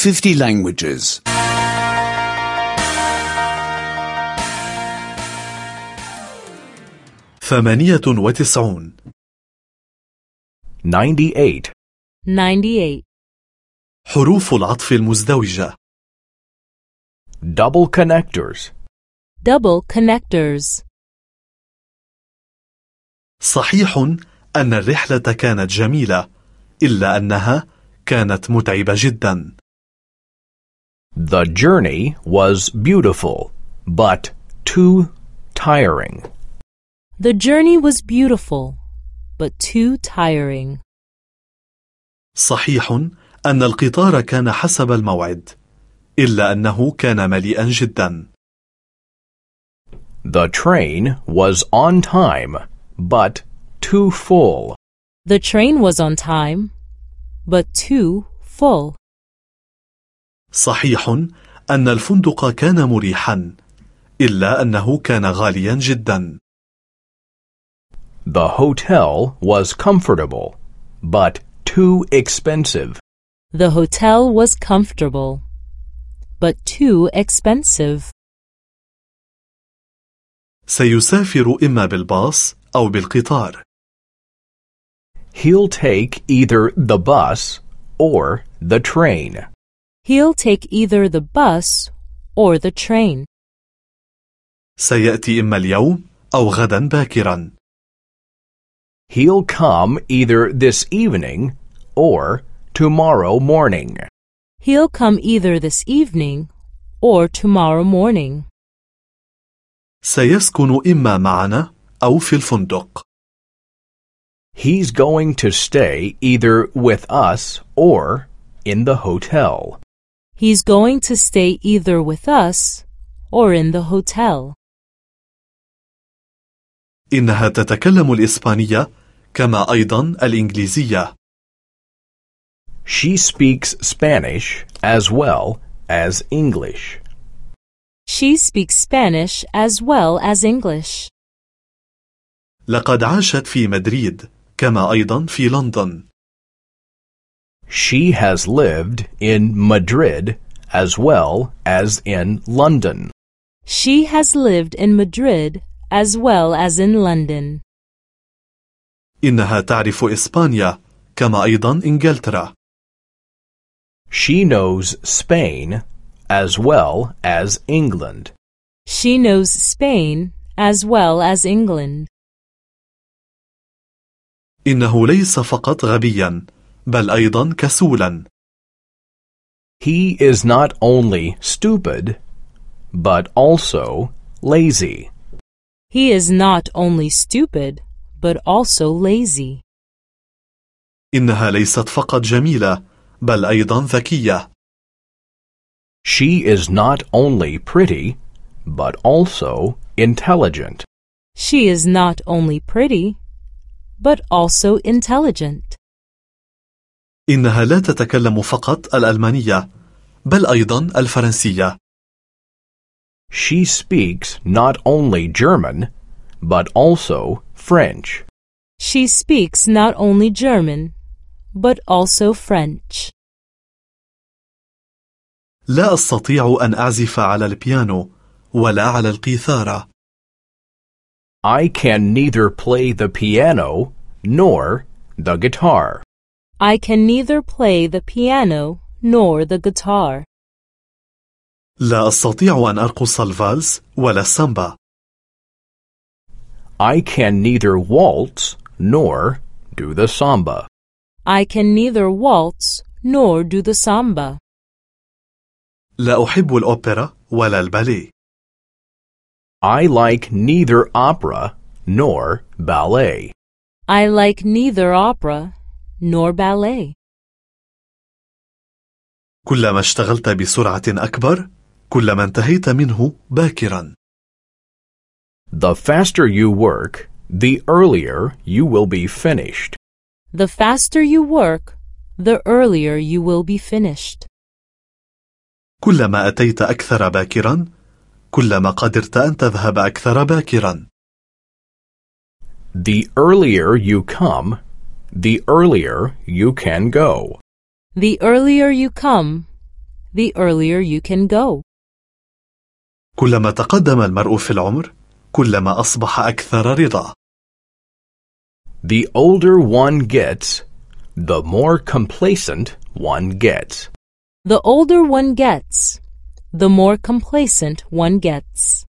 50 languages. 98 98. 98. حروف العطف المزدوجة. Double connectors. Double connectors. صحيح أن الرحلة كانت جميلة، إلا أنها كانت متعبة جدا. The journey was beautiful, but too tiring. The journey was beautiful, but too tiring. صحيح أن القطار كان حسب الموعد، إلا أنه كان مليئا جدا. The train was on time, but too full. The train was on time, but too full. صحيح أن الفندق كان مريحا، إلا أنه كان غاليا جدا. The hotel was comfortable, but too expensive. The hotel was comfortable, but too expensive. سيسافر إما بالباص أو بالقطار. He'll take either the bus or the train. He'll take either the bus or the train. سيأتي إما اليوم أو غدا باكرا. He'll come either this evening or tomorrow morning. He'll come either this evening or tomorrow morning. سيسكن إما معنا أو في الفندق. He's going to stay either with us or in the hotel. He's going to stay either with us or in the hotel. إنها تتكلم الإسبانية كما أيضا الإنجليزية. She speaks Spanish as well as English. She speaks Spanish as well as English. لقد عاشت في مدريد كما أيضا في لندن. She has lived in Madrid as well as in London. She has lived in Madrid as well as in London. إنها تعرف إسبانيا كما أيضا إنجلترا. She knows Spain as well as England. She knows Spain as well as England. إنه ليس فقط غبيا بل أيضا كسولا. He is not only stupid, but also lazy. He is not only stupid, but also lazy. إنها ليست فقط جميلة بل أيضا ذكية. She is not only pretty, but also intelligent. She is not only pretty, but also intelligent. إنها لا تتكلم فقط الألمانية بل أيضا الفرنسية. She speaks not only German, but also French. She speaks not only German, but also French. لا أستطيع أن أعزف على البيانو ولا على القيثارة. I can neither play the piano nor the guitar. I can neither play the piano nor the guitar. لا أستطيع أن أرقص الفالس ولا السامبا. I can neither waltz nor do the samba. I can neither waltz nor do the samba. لا أحب الأوبرا ولا الباليه. I like neither opera nor ballet. I like neither opera nor ballet. كلما اشتغلت بسرعة أكبر كلما انتهيت منه باكرا. The faster you work, the earlier you will be finished. The faster you work, the earlier you will be finished. كلما أتيت أكثر باكرا كلما قدرت أن تذهب أكثر باكرا. The earlier you come, the earlier you can go. The earlier you come, the earlier you can go. كلما تقدم المرء في العمر كلما أصبح أكثر رضا. The older one gets, the more complacent one gets. The older one gets, the more complacent one gets.